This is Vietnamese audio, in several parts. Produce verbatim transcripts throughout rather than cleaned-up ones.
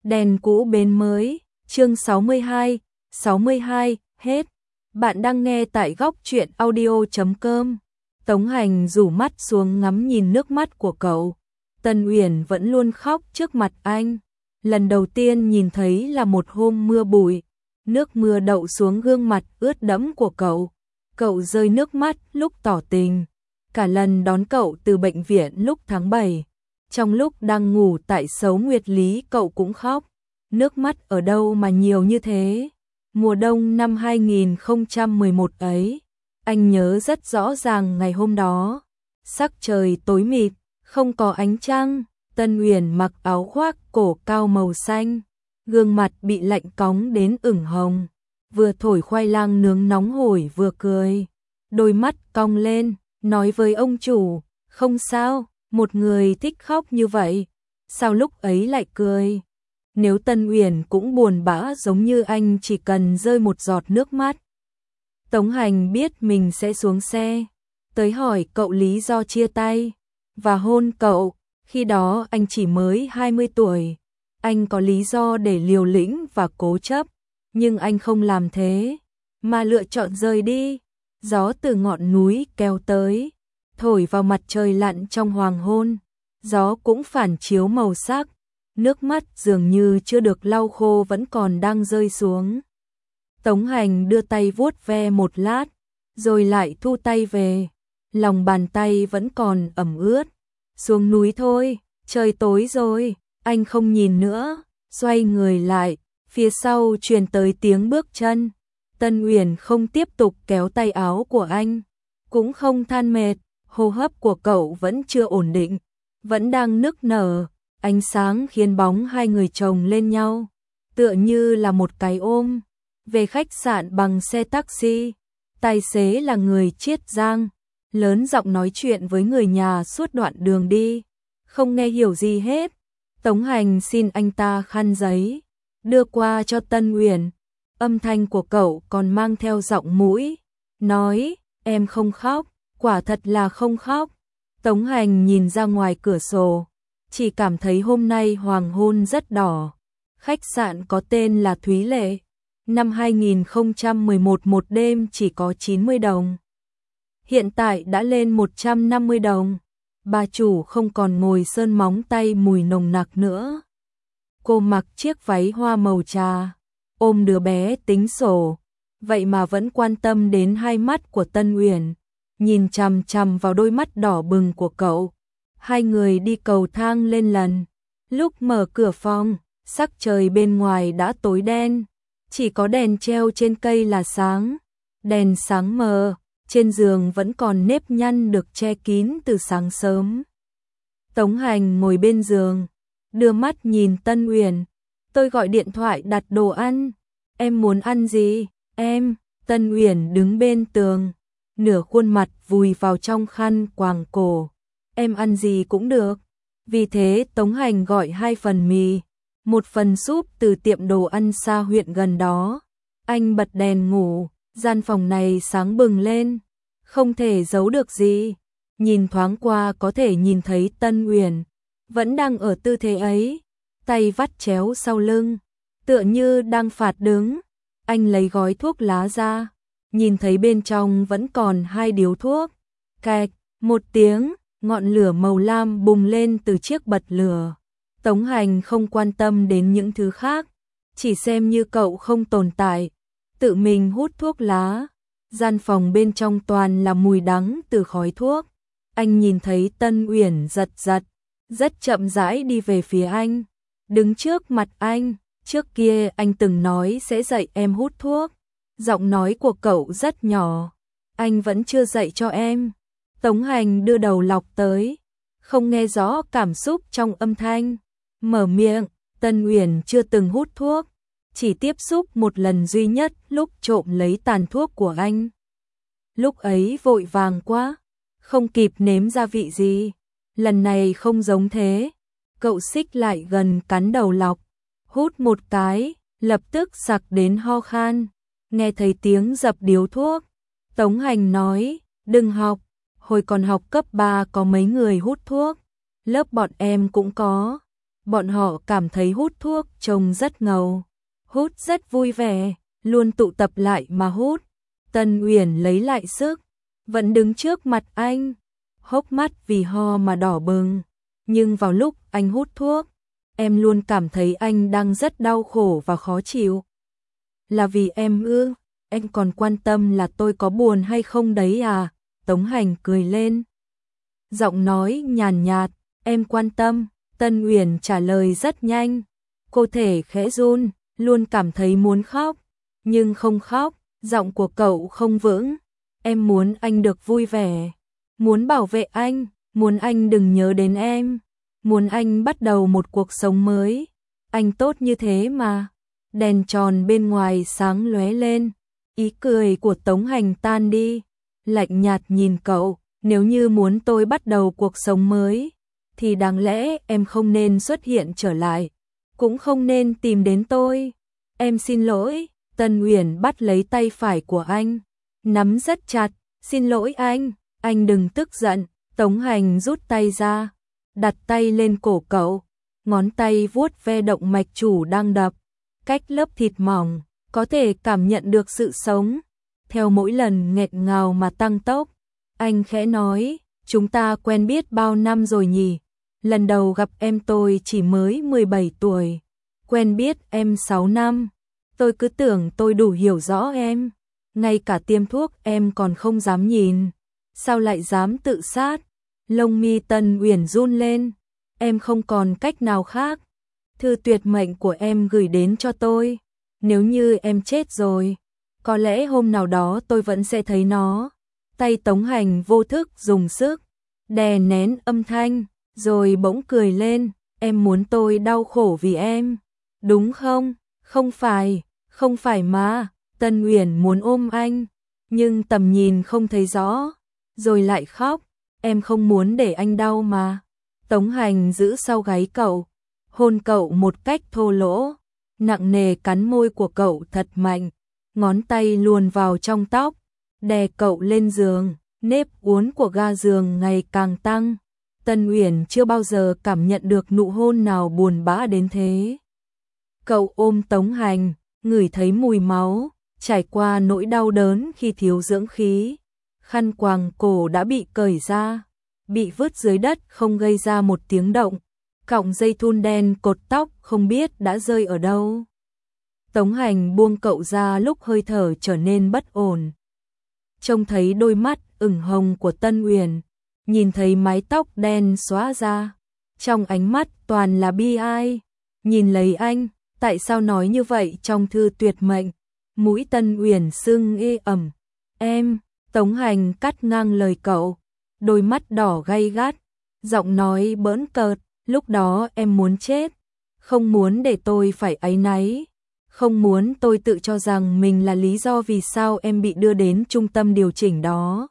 Đèn cũ bến mới, chương sáu mươi hai, sáu mươi hai, hết. Bạn đang nghe tại góc truyện audio chấm com. Tống Hành rủ mắt xuống ngắm nhìn nước mắt của cậu. Tân Uyển vẫn luôn khóc trước mặt anh. Lần đầu tiên nhìn thấy là một hôm mưa bụi. Nước mưa đậu xuống gương mặt ướt đẫm của cậu. Cậu rơi nước mắt lúc tỏ tình. Cả lần đón cậu từ bệnh viện lúc tháng bảy. Trong lúc đang ngủ tại Sấu Nguyệt Lý cậu cũng khóc. Nước mắt ở đâu mà nhiều như thế? Mùa đông năm hai nghìn không trăm mười một ấy, anh nhớ rất rõ ràng ngày hôm đó. Sắc trời tối mịt, không có ánh trăng. Tân Uyển mặc áo khoác cổ cao màu xanh, gương mặt bị lạnh cóng đến ửng hồng, vừa thổi khoai lang nướng nóng hổi vừa cười. Đôi mắt cong lên, nói với ông chủ, không sao, một người thích khóc như vậy, sao lúc ấy lại cười? Nếu Tân Uyển cũng buồn bã giống như anh chỉ cần rơi một giọt nước mắt. Tống Hành biết mình sẽ xuống xe, tới hỏi cậu lý do chia tay, và hôn cậu. Khi đó anh chỉ mới hai mươi tuổi, anh có lý do để liều lĩnh và cố chấp, nhưng anh không làm thế, mà lựa chọn rời đi. Gió từ ngọn núi kéo tới, thổi vào mặt trời lặn trong hoàng hôn, gió cũng phản chiếu màu sắc, nước mắt dường như chưa được lau khô vẫn còn đang rơi xuống. Tống Hành đưa tay vuốt ve một lát, rồi lại thu tay về, lòng bàn tay vẫn còn ẩm ướt. Xuống núi thôi, trời tối rồi, anh không nhìn nữa, xoay người lại, phía sau truyền tới tiếng bước chân. Tân Uyển không tiếp tục kéo tay áo của anh, cũng không than mệt, hô hấp của cậu vẫn chưa ổn định, vẫn đang nức nở, ánh sáng khiến bóng hai người chồng lên nhau, tựa như là một cái ôm. Về khách sạn bằng xe taxi, tài xế là người Chiết Giang, lớn giọng nói chuyện với người nhà suốt đoạn đường đi, không nghe hiểu gì hết. Tống Hành xin anh ta khăn giấy, đưa qua cho Tân Uyển. Âm thanh của cậu còn mang theo giọng mũi, nói, em không khóc, quả thật là không khóc. Tống Hành nhìn ra ngoài cửa sổ, chỉ cảm thấy hôm nay hoàng hôn rất đỏ. Khách sạn có tên là Thúy Lệ, năm hai nghìn không trăm mười một một đêm chỉ có chín mươi đồng. Hiện tại đã lên một trăm năm mươi đồng. Bà chủ không còn ngồi sơn móng tay mùi nồng nặc nữa. Cô mặc chiếc váy hoa màu trà, ôm đứa bé tính sổ, vậy mà vẫn quan tâm đến hai mắt của Tân Uyển, nhìn chằm chằm vào đôi mắt đỏ bừng của cậu. Hai người đi cầu thang lên lần. Lúc mở cửa phòng, sắc trời bên ngoài đã tối đen, chỉ có đèn treo trên cây là sáng. Đèn sáng mờ, trên giường vẫn còn nếp nhăn được che kín từ sáng sớm. Tống Hành ngồi bên giường, đưa mắt nhìn Tân Uyển. Tôi gọi điện thoại đặt đồ ăn. Em muốn ăn gì? Em. Tân Uyển đứng bên tường, nửa khuôn mặt vùi vào trong khăn quàng cổ. Em ăn gì cũng được. Vì thế Tống Hành gọi hai phần mì, một phần súp từ tiệm đồ ăn xa huyện gần đó. Anh bật đèn ngủ, gian phòng này sáng bừng lên, không thể giấu được gì. Nhìn thoáng qua có thể nhìn thấy Tân Uyển vẫn đang ở tư thế ấy, tay vắt chéo sau lưng, tựa như đang phạt đứng. Anh lấy gói thuốc lá ra, nhìn thấy bên trong vẫn còn hai điếu thuốc. Cạch, một tiếng, ngọn lửa màu lam bùng lên từ chiếc bật lửa. Tống Hành không quan tâm đến những thứ khác, chỉ xem như cậu không tồn tại, tự mình hút thuốc lá. Gian phòng bên trong toàn là mùi đắng từ khói thuốc. Anh nhìn thấy Tân Uyển giật giật, rất chậm rãi đi về phía anh, đứng trước mặt anh. Trước kia anh từng nói sẽ dạy em hút thuốc. Giọng nói của cậu rất nhỏ. Anh vẫn chưa dạy cho em. Tống Hành đưa đầu lọc tới, không nghe rõ cảm xúc trong âm thanh. Mở miệng, Tân Uyển chưa từng hút thuốc, chỉ tiếp xúc một lần duy nhất lúc trộm lấy tàn thuốc của anh. Lúc ấy vội vàng quá, không kịp nếm gia vị gì. Lần này không giống thế. Cậu xích lại gần cắn đầu lọc, hút một cái, lập tức sặc đến ho khan. Nghe thấy tiếng dập điếu thuốc, Tống Hành nói, đừng học, hồi còn học cấp ba có mấy người hút thuốc, lớp bọn em cũng có. Bọn họ cảm thấy hút thuốc trông rất ngầu, hút rất vui vẻ, luôn tụ tập lại mà hút. Tân Uyển lấy lại sức, vẫn đứng trước mặt anh, hốc mắt vì ho mà đỏ bừng. Nhưng vào lúc anh hút thuốc, em luôn cảm thấy anh đang rất đau khổ và khó chịu. Là vì em ư? Anh còn quan tâm là tôi có buồn hay không đấy à? Tống Hành cười lên. Giọng nói nhàn nhạt, em quan tâm. Tân Uyển trả lời rất nhanh. Cô thể khẽ run, luôn cảm thấy muốn khóc, nhưng không khóc. Giọng của cậu không vững. Em muốn anh được vui vẻ, muốn bảo vệ anh, muốn anh đừng nhớ đến em, muốn anh bắt đầu một cuộc sống mới. Anh tốt như thế mà. Đèn tròn bên ngoài sáng lóe lên, ý cười của Tống Hành tan đi, lạnh nhạt nhìn cậu. Nếu như muốn tôi bắt đầu cuộc sống mới, thì đáng lẽ em không nên xuất hiện trở lại, cũng không nên tìm đến tôi. Em xin lỗi. Tân Uyển bắt lấy tay phải của anh, nắm rất chặt. Xin lỗi anh, anh đừng tức giận. Tống Hành rút tay ra, đặt tay lên cổ cậu, ngón tay vuốt ve động mạch chủ đang đập. Cách lớp thịt mỏng, có thể cảm nhận được sự sống. Theo mỗi lần nghẹt ngào mà tăng tốc, anh khẽ nói, chúng ta quen biết bao năm rồi nhỉ? Lần đầu gặp em tôi chỉ mới mười bảy tuổi, quen biết em sáu năm. Tôi cứ tưởng tôi đủ hiểu rõ em, ngay cả tiêm thuốc em còn không dám nhìn, sao lại dám tự sát? Lông mi Tân Uyển run lên, em không còn cách nào khác. Thư tuyệt mệnh của em gửi đến cho tôi, nếu như em chết rồi, có lẽ hôm nào đó tôi vẫn sẽ thấy nó. Tay Tống Hành vô thức dùng sức, đè nén âm thanh, rồi bỗng cười lên, em muốn tôi đau khổ vì em, đúng không? Không phải, không phải mà. Tân Uyển muốn ôm anh, nhưng tầm nhìn không thấy rõ, rồi lại khóc, em không muốn để anh đau mà. Tống Hành giữ sau gáy cậu, hôn cậu một cách thô lỗ, nặng nề cắn môi của cậu thật mạnh, ngón tay luồn vào trong tóc, đè cậu lên giường, nếp uốn của ga giường ngày càng tăng. Tân Uyển chưa bao giờ cảm nhận được nụ hôn nào buồn bã đến thế. Cậu ôm Tống Hành, ngửi thấy mùi máu, trải qua nỗi đau đớn khi thiếu dưỡng khí. Khăn quàng cổ đã bị cởi ra, bị vứt dưới đất không gây ra một tiếng động. Cọng dây thun đen cột tóc không biết đã rơi ở đâu. Tống Hành buông cậu ra lúc hơi thở trở nên bất ổn. Trông thấy đôi mắt ửng hồng của Tân Uyển, nhìn thấy mái tóc đen xóa ra, trong ánh mắt toàn là bi ai. Nhìn lấy anh, tại sao nói như vậy trong thư tuyệt mệnh? Mũi Tân Uyển sưng ê ẩm. Em, Tống Hành cắt ngang lời cậu, đôi mắt đỏ gay gắt, giọng nói bỡn cợt, lúc đó em muốn chết, không muốn để tôi phải áy náy, không muốn tôi tự cho rằng mình là lý do vì sao em bị đưa đến trung tâm điều chỉnh đó.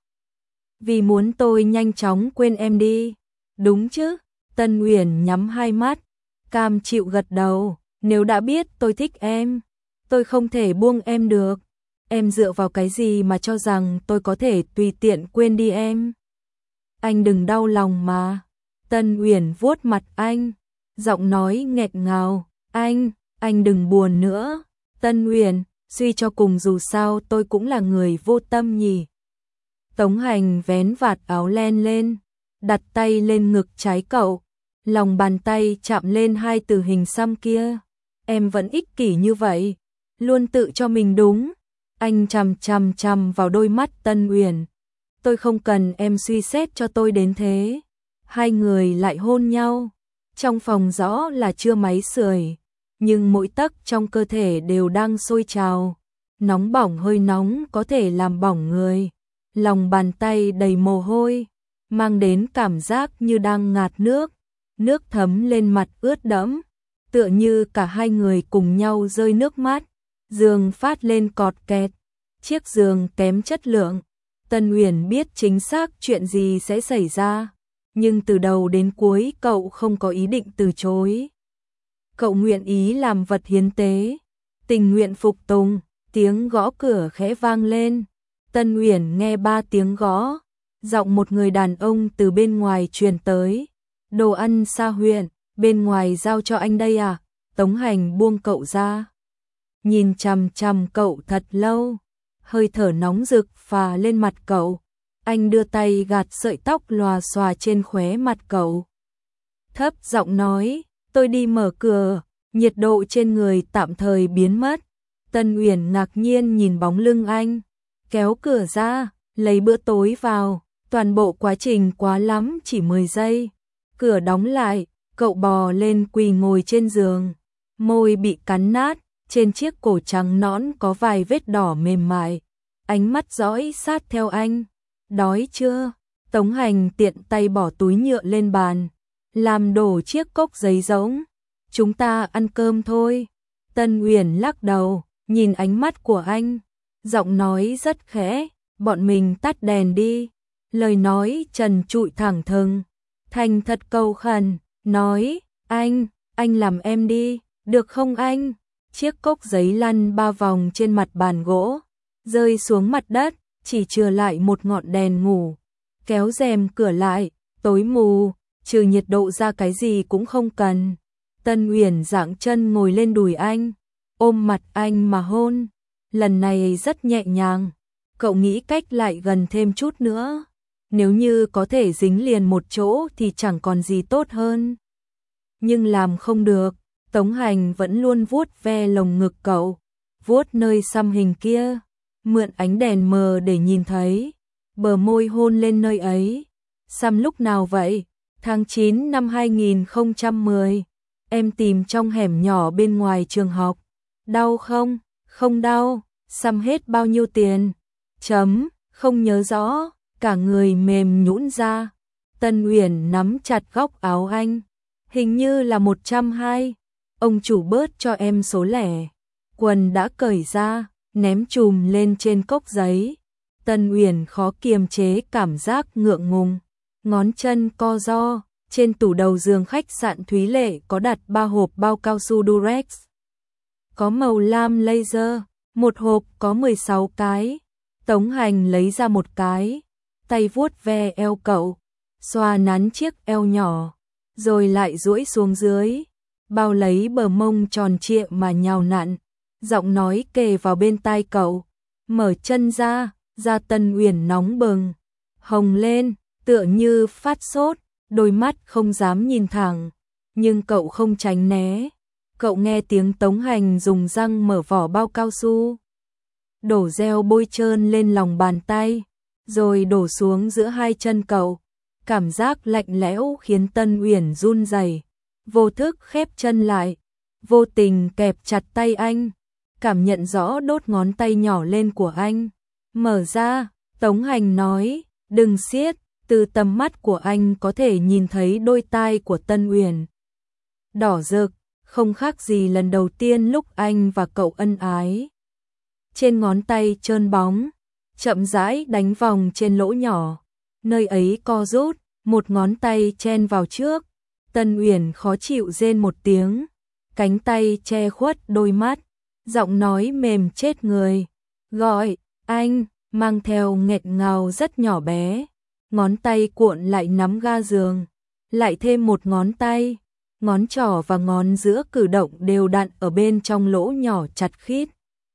Vì muốn tôi nhanh chóng quên em đi, đúng chứ? Tân Uyển nhắm hai mắt, cam chịu gật đầu, nếu đã biết tôi thích em, tôi không thể buông em được. Em dựa vào cái gì mà cho rằng tôi có thể tùy tiện quên đi em? Anh đừng đau lòng mà. Tân Uyển vuốt mặt anh, giọng nói nghẹt ngào, anh, anh đừng buồn nữa. Tân Uyển, suy cho cùng dù sao tôi cũng là người vô tâm nhỉ. Tống Hành vén vạt áo len lên, đặt tay lên ngực trái cậu, lòng bàn tay chạm lên hai từ hình xăm kia. Em vẫn ích kỷ như vậy, luôn tự cho mình đúng. Anh chằm chằm chằm vào đôi mắt Tân Uyển. Tôi không cần em suy xét cho tôi đến thế. Hai người lại hôn nhau. Trong phòng rõ là chưa máy sưởi, nhưng mỗi tấc trong cơ thể đều đang sôi trào. Nóng bỏng hơi nóng có thể làm bỏng người. Lòng bàn tay đầy mồ hôi, mang đến cảm giác như đang ngạt nước. Nước thấm lên mặt ướt đẫm, tựa như cả hai người cùng nhau rơi nước mắt. Giường phát lên cọt kẹt, chiếc giường kém chất lượng. Tân Uyển biết chính xác chuyện gì sẽ xảy ra, nhưng từ đầu đến cuối cậu không có ý định từ chối. Cậu nguyện ý làm vật hiến tế, tình nguyện phục tùng. Tiếng gõ cửa khẽ vang lên. Tân Uyển nghe ba tiếng gõ, giọng một người đàn ông từ bên ngoài truyền tới. Đồ ăn Sa huyện, bên ngoài giao cho anh đây à? Tống Hành buông cậu ra, nhìn chằm chằm cậu thật lâu, hơi thở nóng rực phả lên mặt cậu. Anh đưa tay gạt sợi tóc lòa xòa trên khóe mặt cậu. Thấp giọng nói, tôi đi mở cửa. Nhiệt độ trên người tạm thời biến mất. Tân Uyển ngạc nhiên nhìn bóng lưng anh, kéo cửa ra, lấy bữa tối vào. Toàn bộ quá trình quá lắm chỉ mười giây. Cửa đóng lại, cậu bò lên quỳ ngồi trên giường. Môi bị cắn nát, trên chiếc cổ trắng nõn có vài vết đỏ mềm mại. Ánh mắt dõi sát theo anh. Đói chưa? Tống Hành tiện tay bỏ túi nhựa lên bàn, làm đổ chiếc cốc giấy rỗng. Chúng ta ăn cơm thôi. Tân Uyển lắc đầu, nhìn ánh mắt của anh, giọng nói rất khẽ, bọn mình tắt đèn đi. Lời nói trần trụi thẳng thừng, thành thật cầu khẩn, nói, anh, anh làm em đi, được không anh? Chiếc cốc giấy lăn ba vòng trên mặt bàn gỗ, rơi xuống mặt đất, chỉ chừa lại một ngọn đèn ngủ. Kéo rèm cửa lại, tối mù, trừ nhiệt độ ra cái gì cũng không cần. Tân Uyển dạng chân ngồi lên đùi anh, ôm mặt anh mà hôn. Lần này rất nhẹ nhàng, cậu nghĩ cách lại gần thêm chút nữa. Nếu như có thể dính liền một chỗ thì chẳng còn gì tốt hơn. Nhưng làm không được, Tống Hành vẫn luôn vuốt ve lồng ngực cậu, vuốt nơi xăm hình kia, mượn ánh đèn mờ để nhìn thấy, bờ môi hôn lên nơi ấy. Xăm lúc nào vậy? Tháng chín năm hai nghìn không trăm mười, em tìm trong hẻm nhỏ bên ngoài trường học. Đau không? Không đau. Xăm hết bao nhiêu tiền? Chấm, không nhớ rõ, cả người mềm nhũn ra. Tân Uyển nắm chặt góc áo anh, hình như là một trăm hai. Ông chủ bớt cho em số lẻ. Quần đã cởi ra, ném chùm lên trên cốc giấy. Tân Uyển khó kiềm chế cảm giác ngượng ngùng, ngón chân co ro. Trên tủ đầu giường khách sạn Thúy Lệ có đặt ba hộp bao cao su Durex, có màu lam laser, một hộp có mười sáu cái. Tống Hành lấy ra một cái, tay vuốt ve eo cậu, xoa nắn chiếc eo nhỏ, rồi lại duỗi xuống dưới, bao lấy bờ mông tròn trịa mà nhào nặn, giọng nói kề vào bên tai cậu. Mở chân ra, da Tân Uyển nóng bừng, hồng lên, tựa như phát sốt, đôi mắt không dám nhìn thẳng, nhưng cậu không tránh né. Cậu nghe tiếng Tống Hành dùng răng mở vỏ bao cao su, đổ gel bôi trơn lên lòng bàn tay, rồi đổ xuống giữa hai chân cậu. Cảm giác lạnh lẽo khiến Tân Uyển run rẩy, vô thức khép chân lại, vô tình kẹp chặt tay anh, cảm nhận rõ đốt ngón tay nhỏ lên của anh. Mở ra, Tống Hành nói, đừng siết. Từ tầm mắt của anh có thể nhìn thấy đôi tai của Tân Uyển đỏ rực, không khác gì lần đầu tiên lúc anh và cậu ân ái. Trên ngón tay trơn bóng, chậm rãi đánh vòng trên lỗ nhỏ, nơi ấy co rút, một ngón tay chen vào trước. Tân Uyển khó chịu rên một tiếng, cánh tay che khuất đôi mắt, giọng nói mềm chết người, gọi, anh, mang theo nghẹt ngào rất nhỏ bé. Ngón tay cuộn lại nắm ga giường, lại thêm một ngón tay, ngón trỏ và ngón giữa cử động đều đặn ở bên trong lỗ nhỏ chặt khít,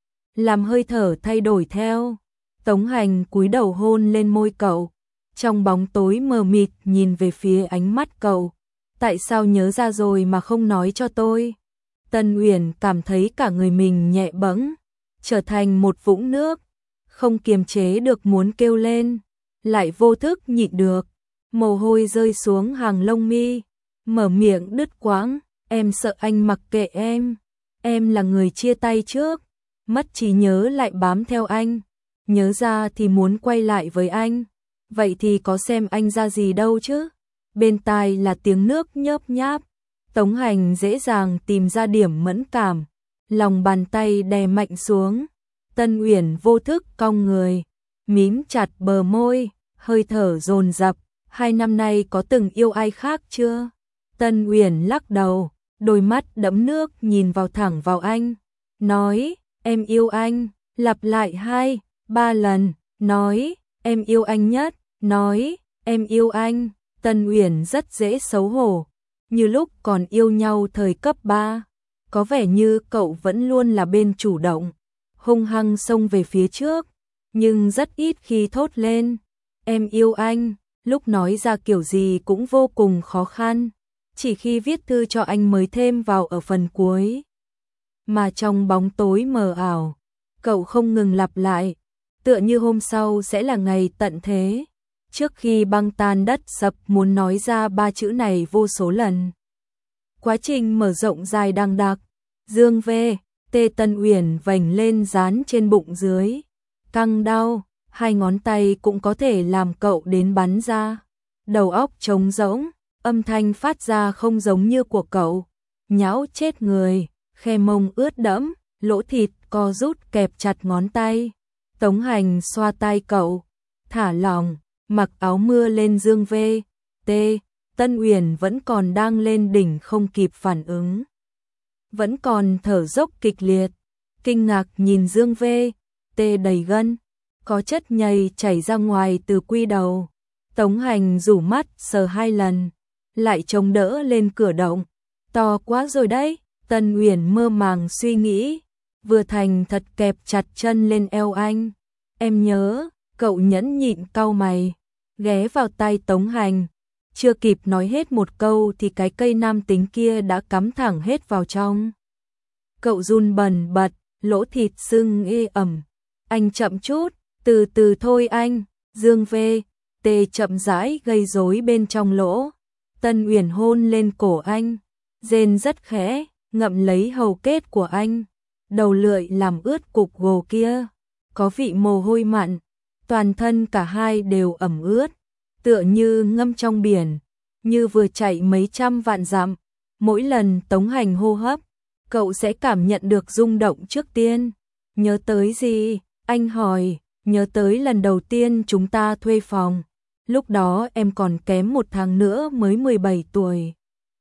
làm hơi thở thay đổi theo. Tống Hành cúi đầu hôn lên môi cậu, trong bóng tối mờ mịt nhìn về phía ánh mắt cậu. Tại sao nhớ ra rồi mà không nói cho tôi? Tân Uyển cảm thấy cả người mình nhẹ bẫng, trở thành một vũng nước, không kiềm chế được muốn kêu lên, lại vô thức nhịn được, mồ hôi rơi xuống hàng lông mi, mở miệng đứt quãng, em sợ anh mặc kệ em, em là người chia tay trước, mất trí nhớ lại bám theo anh, nhớ ra thì muốn quay lại với anh, vậy thì có xem anh ra gì đâu chứ. Bên tai là tiếng nước nhớp nháp, Tống Hành dễ dàng tìm ra điểm mẫn cảm, lòng bàn tay đè mạnh xuống. Tân Uyển vô thức cong người, mím chặt bờ môi, hơi thở dồn dập. Hai năm nay có từng yêu ai khác chưa? Tân Uyển lắc đầu, đôi mắt đẫm nước nhìn vào thẳng vào anh, nói, em yêu anh, lặp lại hai, ba lần, nói, em yêu anh nhất, nói, em yêu anh. Tân Uyển rất dễ xấu hổ, như lúc còn yêu nhau thời cấp ba. Có vẻ như cậu vẫn luôn là bên chủ động, hung hăng xông về phía trước, nhưng rất ít khi thốt lên, em yêu anh, lúc nói ra kiểu gì cũng vô cùng khó khăn, chỉ khi viết thư cho anh mới thêm vào ở phần cuối. Mà trong bóng tối mờ ảo, cậu không ngừng lặp lại, tựa như hôm sau sẽ là ngày tận thế. Trước khi băng tan đất sập muốn nói ra ba chữ này vô số lần. Quá trình mở rộng dài đằng đẵng, Dương V, Tê Tân Uyển vành lên dán trên bụng dưới, căng đau, hai ngón tay cũng có thể làm cậu đến bắn ra. Đầu óc trống rỗng, âm thanh phát ra không giống như của cậu, nhão chết người, khe mông ướt đẫm, lỗ thịt co rút kẹp chặt ngón tay. Tống Hành xoa tay cậu, thả lỏng, mặc áo mưa lên. Dương V, Tê, Tân Uyển vẫn còn đang lên đỉnh không kịp phản ứng, vẫn còn thở dốc kịch liệt, kinh ngạc nhìn Dương V, Tê đầy gân, có chất nhầy chảy ra ngoài từ quy đầu. Tống Hành rủ mắt sờ hai lần, lại chống đỡ lên cửa động, to quá rồi đấy. Tân Uyển mơ màng suy nghĩ, vừa thành thật kẹp chặt chân lên eo anh. Em nhớ, cậu nhẫn nhịn cau mày, ghé vào tai Tống Hành. Chưa kịp nói hết một câu thì cái cây nam tính kia đã cắm thẳng hết vào trong. Cậu run bần bật, lỗ thịt sưng ê ẩm. Anh chậm chút, từ từ thôi anh. Dương V, Tê chậm rãi gây rối bên trong lỗ. Tân Uyển hôn lên cổ anh, rên rất khẽ, ngậm lấy hầu kết của anh. Đầu lưỡi làm ướt cục gồ kia, có vị mồ hôi mặn, toàn thân cả hai đều ẩm ướt, tựa như ngâm trong biển, như vừa chạy mấy trăm vạn dặm. Mỗi lần Tống Hành hô hấp, cậu sẽ cảm nhận được rung động trước tiên. Nhớ tới gì? Anh hỏi. Nhớ tới lần đầu tiên chúng ta thuê phòng, lúc đó em còn kém một tháng nữa mới mười bảy tuổi.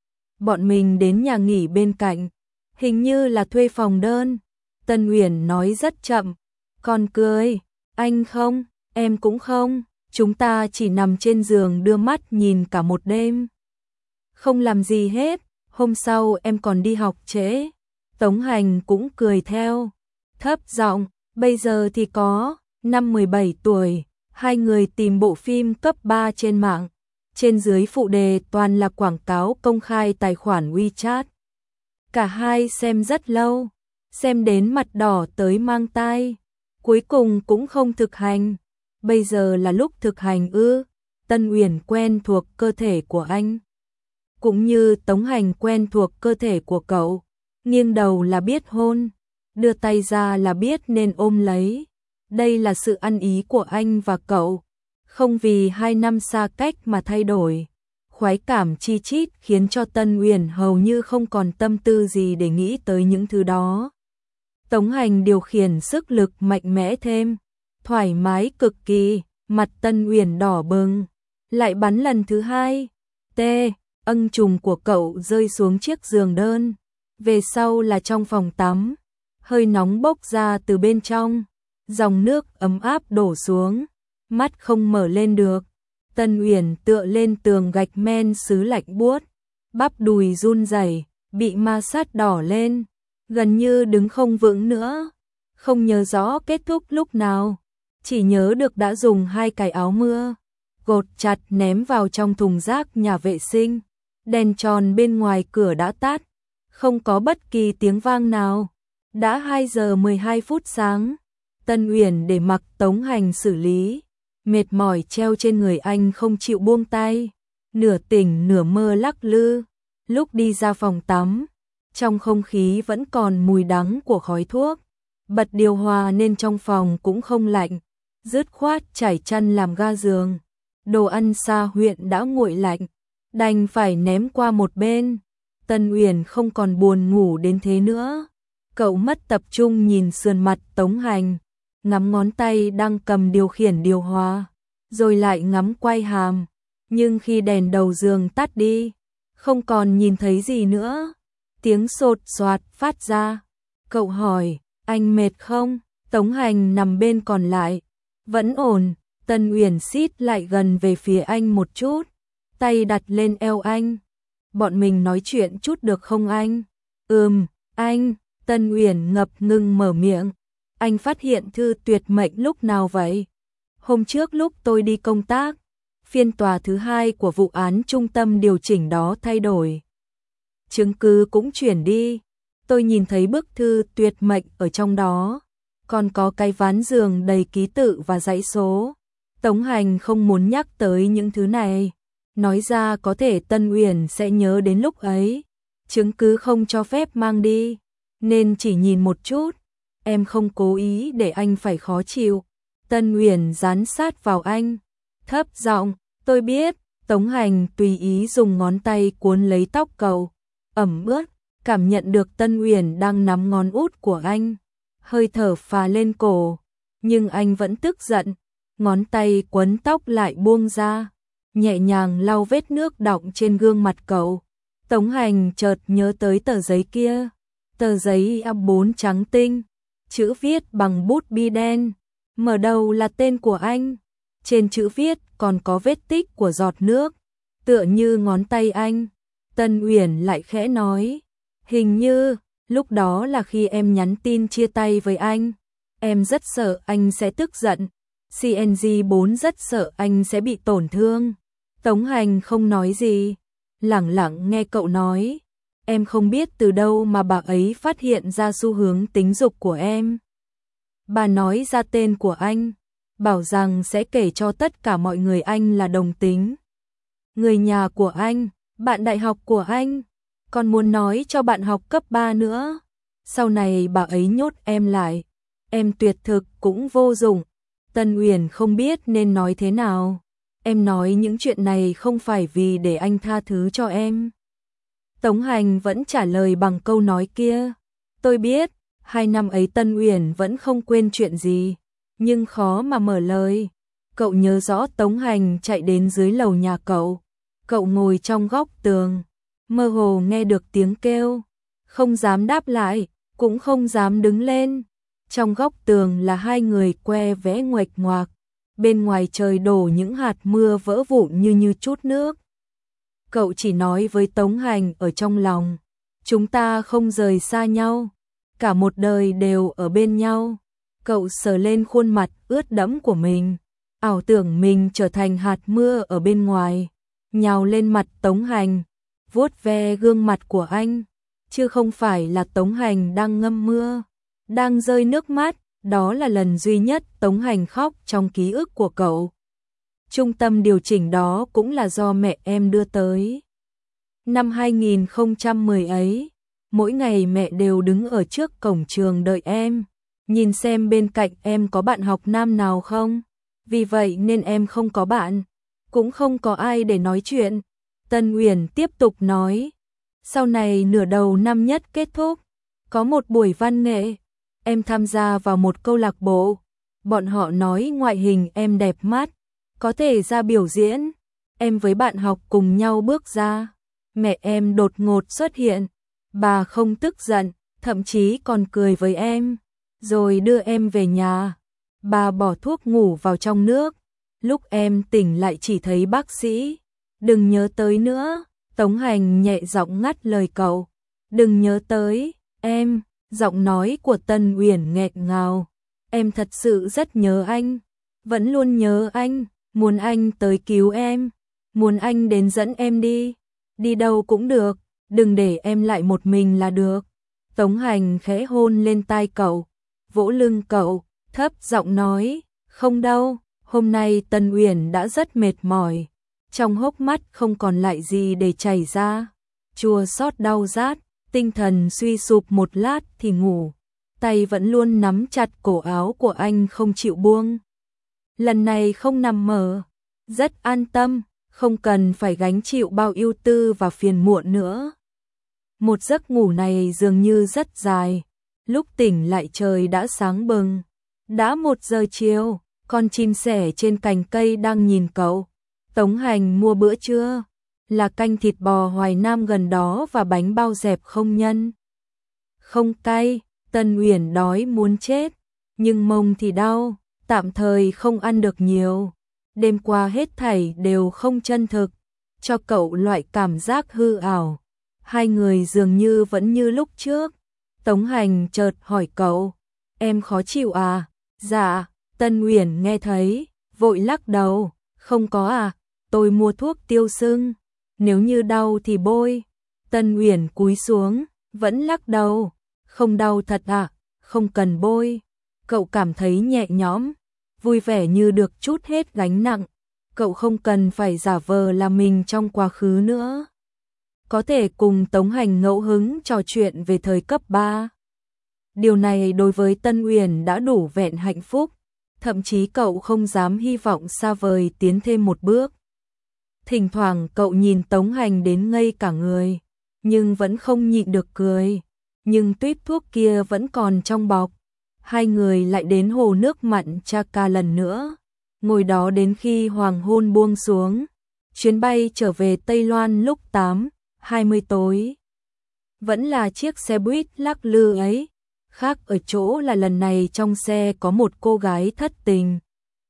Bọn mình đến nhà nghỉ bên cạnh, hình như là thuê phòng đơn. Tân Uyển nói rất chậm, còn cười. Anh không, em cũng không, chúng ta chỉ nằm trên giường đưa mắt nhìn cả một đêm, không làm gì hết. Hôm sau em còn đi học trễ. Tống Hành cũng cười theo, thấp giọng, bây giờ thì có năm mười bảy tuổi. Hai người tìm bộ phim cấp ba trên mạng, trên dưới phụ đề toàn là quảng cáo công khai tài khoản WeChat. Cả hai xem rất lâu, xem đến mặt đỏ tới mang tai, cuối cùng cũng không thực hành. Bây giờ là lúc thực hành ư? Tân Uyển quen thuộc cơ thể của anh, cũng như Tống Hành quen thuộc cơ thể của cậu, nghiêng đầu là biết hôn, đưa tay ra là biết nên ôm lấy. Đây là sự ăn ý của anh và cậu, không vì hai năm xa cách mà thay đổi. Khoái cảm chi chít khiến cho Tân Uyển hầu như không còn tâm tư gì để nghĩ tới những thứ đó. Tống Hành điều khiển sức lực mạnh mẽ thêm, thoải mái cực kỳ, mặt Tân Uyển đỏ bừng, lại bắn lần thứ hai. Tê, ân trùng của cậu rơi xuống chiếc giường đơn, về sau là trong phòng tắm, hơi nóng bốc ra từ bên trong, dòng nước ấm áp đổ xuống, mắt không mở lên được. Tân Uyển tựa lên tường gạch men sứ lạnh buốt, bắp đùi run rẩy, bị ma sát đỏ lên, gần như đứng không vững nữa. Không nhớ rõ kết thúc lúc nào, chỉ nhớ được đã dùng hai cái áo mưa gột chặt ném vào trong thùng rác nhà vệ sinh. Đèn tròn bên ngoài cửa đã tắt, không có bất kỳ tiếng vang nào. Đã hai giờ mười hai phút sáng, Tân Uyển để mặc Tống Hành xử lý, mệt mỏi treo trên người anh không chịu buông tay, nửa tỉnh nửa mơ lắc lư. Lúc đi ra phòng tắm, trong không khí vẫn còn mùi đắng của khói thuốc, bật điều hòa nên trong phòng cũng không lạnh, dứt khoát trải chăn làm ga giường. Đồ ăn xa huyện đã nguội lạnh, đành phải ném qua một bên. Tân Uyển không còn buồn ngủ đến thế nữa, cậu mất tập trung nhìn sườn mặt Tống Hành, ngắm ngón tay đang cầm điều khiển điều hòa, rồi lại ngắm quai hàm. Nhưng khi đèn đầu giường tắt đi, không còn nhìn thấy gì nữa. Tiếng sột soạt phát ra. Cậu hỏi, anh mệt không? Tống Hành nằm bên còn lại, vẫn ổn. Tân Uyển xít lại gần về phía anh một chút, tay đặt lên eo anh, bọn mình nói chuyện chút được không anh? Ừm, anh, Tân Uyển ngập ngừng mở miệng. Anh phát hiện thư tuyệt mệnh lúc nào vậy? Hôm trước lúc tôi đi công tác, phiên tòa thứ hai của vụ án trung tâm điều chỉnh đó thay đổi. Chứng cứ cũng chuyển đi. Tôi nhìn thấy bức thư tuyệt mệnh ở trong đó. Còn có cái ván giường đầy ký tự và dãy số. Tống Hành không muốn nhắc tới những thứ này. Nói ra có thể Tân Uyển sẽ nhớ đến lúc ấy. Chứng cứ không cho phép mang đi. Nên chỉ nhìn một chút. Em không cố ý để anh phải khó chịu. Tân Uyển dán sát vào anh. Thấp giọng, tôi biết. Tống Hành tùy ý dùng ngón tay cuốn lấy tóc cậu. Ẩm ướt, cảm nhận được Tân Uyển đang nắm ngón út của anh. Hơi thở phà lên cổ. Nhưng anh vẫn tức giận. Ngón tay quấn tóc lại buông ra. Nhẹ nhàng lau vết nước đọng trên gương mặt cậu. Tống Hành chợt nhớ tới tờ giấy kia. Tờ giấy a bốn trắng tinh. Chữ viết bằng bút bi đen. Mở đầu là tên của anh. Trên chữ viết còn có vết tích của giọt nước. Tựa như ngón tay anh. Tân Uyển lại khẽ nói. Hình như, lúc đó là khi em nhắn tin chia tay với anh. Em rất sợ anh sẽ tức giận. xê en giê bốn rất sợ anh sẽ bị tổn thương. Tống Hành không nói gì. Lẳng lặng nghe cậu nói. Em không biết từ đâu mà bà ấy phát hiện ra xu hướng tính dục của em. Bà nói ra tên của anh. Bảo rằng sẽ kể cho tất cả mọi người anh là đồng tính. Người nhà của anh, bạn đại học của anh. Còn muốn nói cho bạn học cấp ba nữa. Sau này bà ấy nhốt em lại. Em tuyệt thực cũng vô dụng. Tân Uyển không biết nên nói thế nào. Em nói những chuyện này không phải vì để anh tha thứ cho em. Tống Hành vẫn trả lời bằng câu nói kia. Tôi biết, hai năm ấy Tân Uyển vẫn không quên chuyện gì. Nhưng khó mà mở lời. Cậu nhớ rõ Tống Hành chạy đến dưới lầu nhà cậu. Cậu ngồi trong góc tường. Mơ hồ nghe được tiếng kêu. Không dám đáp lại, cũng không dám đứng lên. Trong góc tường là hai người que vẽ nguệch ngoạc. Bên ngoài trời đổ những hạt mưa vỡ vụn như như chút nước. Cậu chỉ nói với Tống Hành ở trong lòng. Chúng ta không rời xa nhau. Cả một đời đều ở bên nhau. Cậu sờ lên khuôn mặt ướt đẫm của mình. Ảo tưởng mình trở thành hạt mưa ở bên ngoài. Nhào lên mặt Tống Hành. Vuốt ve gương mặt của anh. Chứ không phải là Tống Hành đang ngâm mưa. Đang rơi nước mắt. Đó là lần duy nhất Tống Hành khóc trong ký ức của cậu. Trung tâm điều chỉnh đó cũng là do mẹ em đưa tới. Năm hai nghìn không trăm mười ấy, mỗi ngày mẹ đều đứng ở trước cổng trường đợi em, nhìn xem bên cạnh em có bạn học nam nào không. Vì vậy nên em không có bạn, cũng không có ai để nói chuyện. Tân Uyển tiếp tục nói. Sau này nửa đầu năm nhất kết thúc, có một buổi văn nghệ. Em tham gia vào một câu lạc bộ. Bọn họ nói ngoại hình em đẹp mắt, có thể ra biểu diễn. Em với bạn học cùng nhau bước ra. Mẹ em đột ngột xuất hiện. Bà không tức giận, thậm chí còn cười với em. Rồi đưa em về nhà. Bà bỏ thuốc ngủ vào trong nước. Lúc em tỉnh lại chỉ thấy bác sĩ. Đừng nhớ tới nữa. Tống Hành nhẹ giọng ngắt lời cậu. Đừng nhớ tới, em. Giọng nói của Tân Uyển nghẹn ngào. Em thật sự rất nhớ anh. Vẫn luôn nhớ anh. Muốn anh tới cứu em. Muốn anh đến dẫn em đi. Đi đâu cũng được. Đừng để em lại một mình là được. Tống Hành khẽ hôn lên tai cậu. Vỗ lưng cậu. Thấp giọng nói. Không đâu. Hôm nay Tân Uyển đã rất mệt mỏi. Trong hốc mắt không còn lại gì để chảy ra. Chua xót đau rát. Tinh thần suy sụp một lát thì ngủ. Tay vẫn luôn nắm chặt cổ áo của anh không chịu buông. Lần này không nằm mơ. Rất an tâm. Không cần phải gánh chịu bao ưu tư và phiền muộn nữa. Một giấc ngủ này dường như rất dài. Lúc tỉnh lại trời đã sáng bừng. Đã một giờ chiều. Con chim sẻ trên cành cây đang nhìn cậu. Tống Hành mua bữa trưa. Là canh thịt bò Hoài Nam gần đó và bánh bao dẹp không nhân. Không cay. Tân Uyển đói muốn chết. Nhưng mông thì đau. Tạm thời không ăn được nhiều. Đêm qua hết thảy đều không chân thực. cho cậu loại cảm giác hư ảo. Hai người dường như vẫn như lúc trước. Tống Hành chợt hỏi cậu, em khó chịu à? Dạ, Tân Uyển nghe thấy, vội lắc đầu, không có à, tôi mua thuốc tiêu sưng, nếu như đau thì bôi. Tân Uyển cúi xuống, vẫn lắc đầu, không đau thật à, không cần bôi. Cậu cảm thấy nhẹ nhõm, vui vẻ như được trút hết gánh nặng. Cậu không cần phải giả vờ là mình trong quá khứ nữa. Có thể cùng Tống Hành ngẫu hứng trò chuyện về thời cấp ba. Điều này đối với Tân Uyển đã đủ vẹn hạnh phúc, thậm chí cậu không dám hy vọng xa vời tiến thêm một bước. Thỉnh thoảng cậu nhìn Tống Hành đến ngây cả người, nhưng vẫn không nhịn được cười. Nhưng tuýp thuốc kia vẫn còn trong bọc. Hai người lại đến hồ nước mặn Chaka lần nữa, ngồi đó đến khi hoàng hôn buông xuống. Chuyến bay trở về Tây Loan lúc tám hai mươi tối. Vẫn là chiếc xe buýt lắc lư ấy. Khác ở chỗ là lần này trong xe có một cô gái thất tình.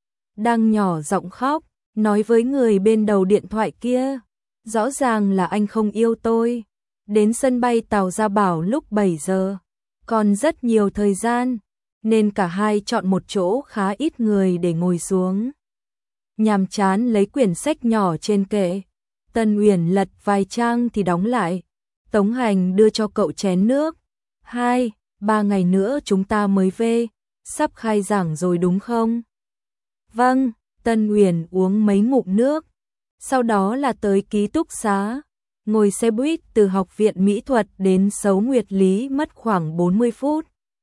Đang nhỏ giọng khóc, nói với người bên đầu điện thoại kia. Rõ ràng là anh không yêu tôi. Đến sân bay Tàu Gia Bảo lúc bảy giờ. Còn rất nhiều thời gian, nên cả hai chọn một chỗ khá ít người để ngồi xuống. Nhàm chán lấy quyển sách nhỏ trên kệ. Tân Uyển lật vài trang thì đóng lại. Tống Hành đưa cho cậu chén nước. Hai, ba ngày nữa chúng ta mới về, sắp khai giảng rồi đúng không? Vâng, Tân Uyển uống mấy ngụm nước. Sau đó là tới ký túc xá. Ngồi xe buýt từ Học viện Mỹ thuật đến Sấu Nguyệt Lý mất khoảng bốn mươi phút.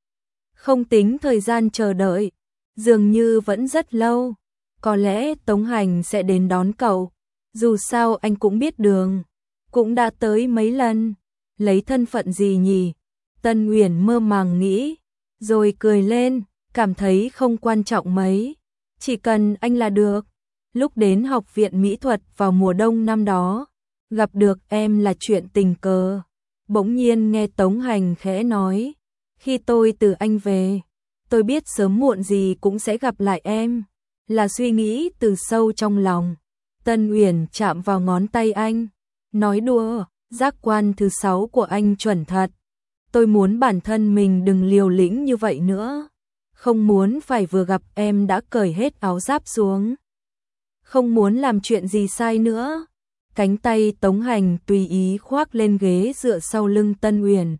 Không tính thời gian chờ đợi, dường như vẫn rất lâu. Có lẽ Tống Hành sẽ đến đón cậu. Dù sao anh cũng biết đường, cũng đã tới mấy lần. Lấy thân phận gì nhỉ? Tân Uyển mơ màng nghĩ, rồi cười lên, cảm thấy không quan trọng mấy. Chỉ cần anh là được. Lúc đến Học viện Mỹ thuật vào mùa đông năm đó, gặp được em là chuyện tình cờ. Bỗng nhiên nghe Tống Hành khẽ nói, khi tôi từ Anh về, tôi biết sớm muộn gì cũng sẽ gặp lại em. Là suy nghĩ từ sâu trong lòng. Tân Uyển chạm vào ngón tay anh, nói đùa, giác quan thứ sáu của anh chuẩn thật. Tôi muốn bản thân mình đừng liều lĩnh như vậy nữa. Không muốn phải vừa gặp em đã cởi hết áo giáp xuống. Không muốn làm chuyện gì sai nữa. Cánh tay Tống Hành tùy ý khoác lên ghế dựa sau lưng Tân Uyển.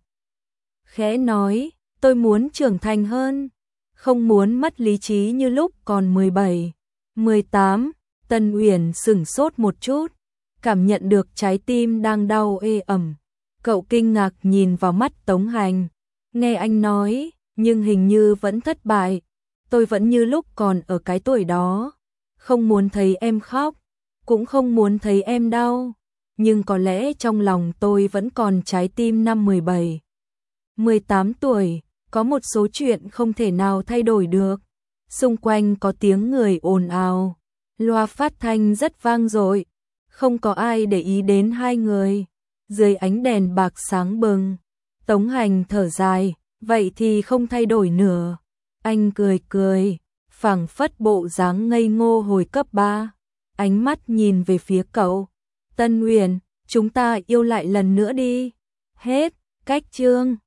Khẽ nói, tôi muốn trưởng thành hơn. Không muốn mất lý trí như lúc còn mười bảy, mười tám. Tân Uyển sửng sốt một chút, cảm nhận được trái tim đang đau ê ẩm. Cậu kinh ngạc nhìn vào mắt Tống Hành, nghe anh nói, nhưng hình như vẫn thất bại. Tôi vẫn như lúc còn ở cái tuổi đó, không muốn thấy em khóc, cũng không muốn thấy em đau, nhưng có lẽ trong lòng tôi vẫn còn trái tim năm mười bảy, mười tám tuổi, có một số chuyện không thể nào thay đổi được. Xung quanh có tiếng người ồn ào, loa phát thanh rất vang dội, không có ai để ý đến hai người. Dưới ánh đèn bạc sáng bừng, Tống Hành thở dài, vậy thì không thay đổi nữa. Anh cười cười, phảng phất bộ dáng ngây ngô hồi cấp ba. Ánh mắt nhìn về phía cậu. Tân Uyển, chúng ta yêu lại lần nữa đi. Hết, cách chương.